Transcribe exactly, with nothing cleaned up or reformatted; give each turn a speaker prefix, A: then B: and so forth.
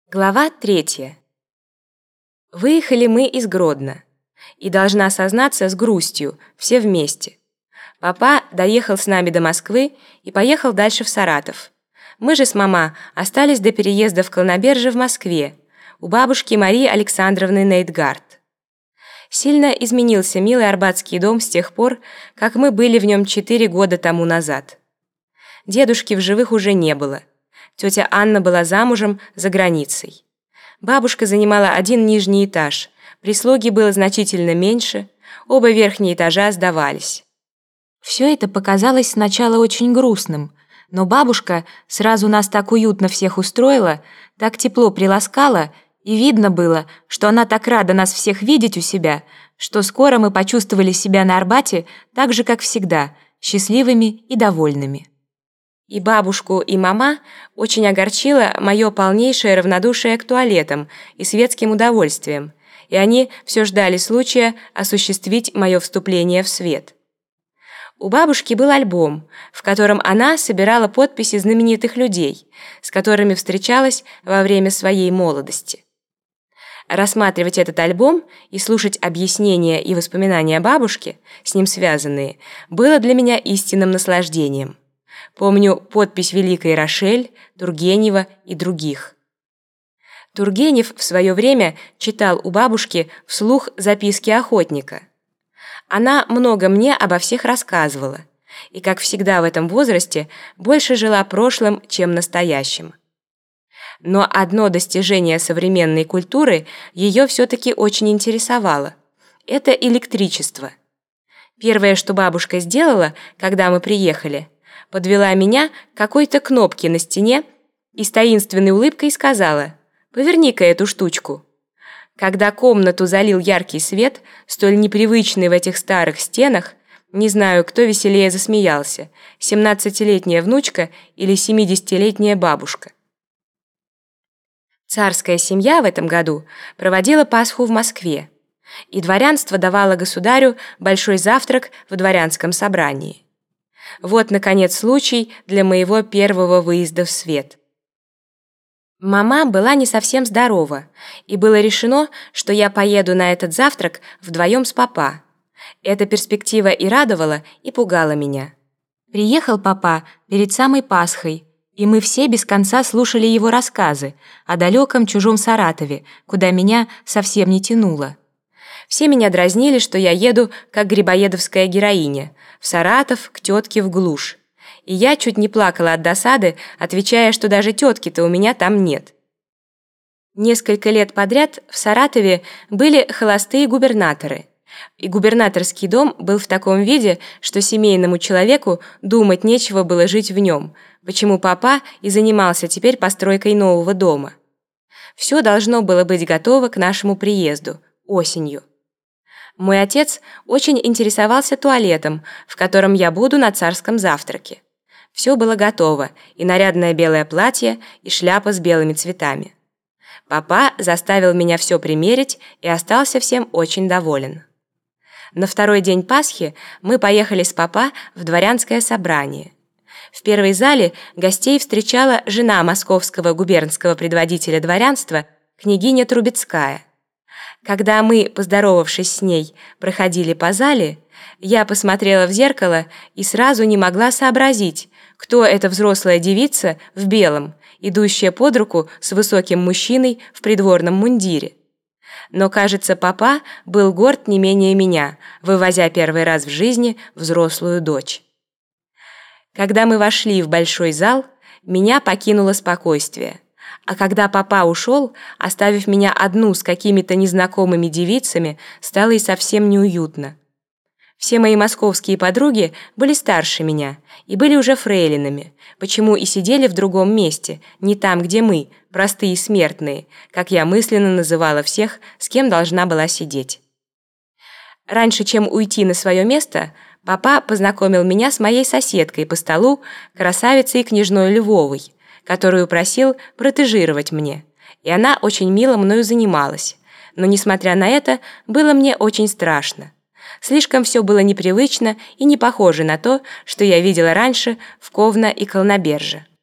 A: Глава третья. Выехали мы из Гродно. И должна сознаться с грустью, все вместе. Папа доехал с нами до Москвы и поехал дальше в Саратов. Мы же с мама остались до переезда в Колноберже в Москве, у бабушки Марии Александровны Нейтгард. Сильно изменился милый Арбатский дом с тех пор, как мы были в нем четыре года тому назад. Дедушки в живых уже не было. Тетя Анна была замужем за границей. Бабушка занимала один нижний этаж, прислуги было значительно меньше, оба верхние этажа сдавались. Все это показалось сначала очень грустным, но бабушка сразу нас так уютно всех устроила, так тепло приласкала, и видно было, что она так рада нас всех видеть у себя, что скоро мы почувствовали себя на Арбате так же, как всегда, счастливыми и довольными. И бабушку, и мама очень огорчило мое полнейшее равнодушие к туалетам и светским удовольствиям, и они все ждали случая осуществить мое вступление в свет. У бабушки был альбом, в котором она собирала подписи знаменитых людей, с которыми встречалась во время своей молодости. Рассматривать этот альбом и слушать объяснения и воспоминания бабушки, с ним связанные, было для меня истинным наслаждением. Помню подпись Великой Рошель, Тургенева и других. Тургенев в свое время читал у бабушки вслух записки охотника. Она много мне обо всех рассказывала, и, как всегда в этом возрасте, больше жила прошлым, чем настоящим. Но одно достижение современной культуры ее все-таки очень интересовало – это электричество. Первое, что бабушка сделала, когда мы приехали – подвела меня к какой-то кнопке на стене и с таинственной улыбкой сказала: «Поверни-ка эту штучку». Когда комнату залил яркий свет, столь непривычный в этих старых стенах, не знаю, кто веселее засмеялся, семнадцатилетняя внучка или семидесятилетняя бабушка. Царская семья в этом году проводила Пасху в Москве, и дворянство давало государю большой завтрак в дворянском собрании. Вот, наконец, случай для моего первого выезда в свет. Мама была не совсем здорова, и было решено, что я поеду на этот завтрак вдвоем с папа. Эта перспектива и радовала, и пугала меня. Приехал папа перед самой Пасхой, и мы все без конца слушали его рассказы о далеком чужом Саратове, куда меня совсем не тянуло. Все меня дразнили, что я еду, как грибоедовская героиня, в Саратов к тетке в глушь. И я чуть не плакала от досады, отвечая, что даже тетки-то у меня там нет. Несколько лет подряд в Саратове были холостые губернаторы. И губернаторский дом был в таком виде, что семейному человеку думать нечего было жить в нем, почему папа и занимался теперь постройкой нового дома. Все должно было быть готово к нашему приезду, осенью. Мой отец очень интересовался туалетом, в котором я буду на царском завтраке. Все было готово, и нарядное белое платье, и шляпа с белыми цветами. Папа заставил меня все примерить и остался всем очень доволен. На второй день Пасхи мы поехали с папа в дворянское собрание. В первой зале гостей встречала жена московского губернского предводителя дворянства, княгиня Трубецкая. Когда мы, поздоровавшись с ней, проходили по зале, я посмотрела в зеркало и сразу не могла сообразить, кто эта взрослая девица в белом, идущая под руку с высоким мужчиной в придворном мундире. Но, кажется, папа был горд не менее меня, вывозя первый раз в жизни взрослую дочь. Когда мы вошли в большой зал, меня покинуло спокойствие. А когда папа ушел, оставив меня одну с какими-то незнакомыми девицами, стало и совсем неуютно. Все мои московские подруги были старше меня и были уже фрейлинами, почему и сидели в другом месте, не там, где мы, простые смертные, как я мысленно называла всех, с кем должна была сидеть. Раньше, чем уйти на свое место, папа познакомил меня с моей соседкой по столу, красавицей княжной Львовой, которую просил протежировать мне, и она очень мило мною занималась, но, несмотря на это, было мне очень страшно. Слишком все было непривычно и не похоже на то, что я видела раньше в Ковно и Колноберже.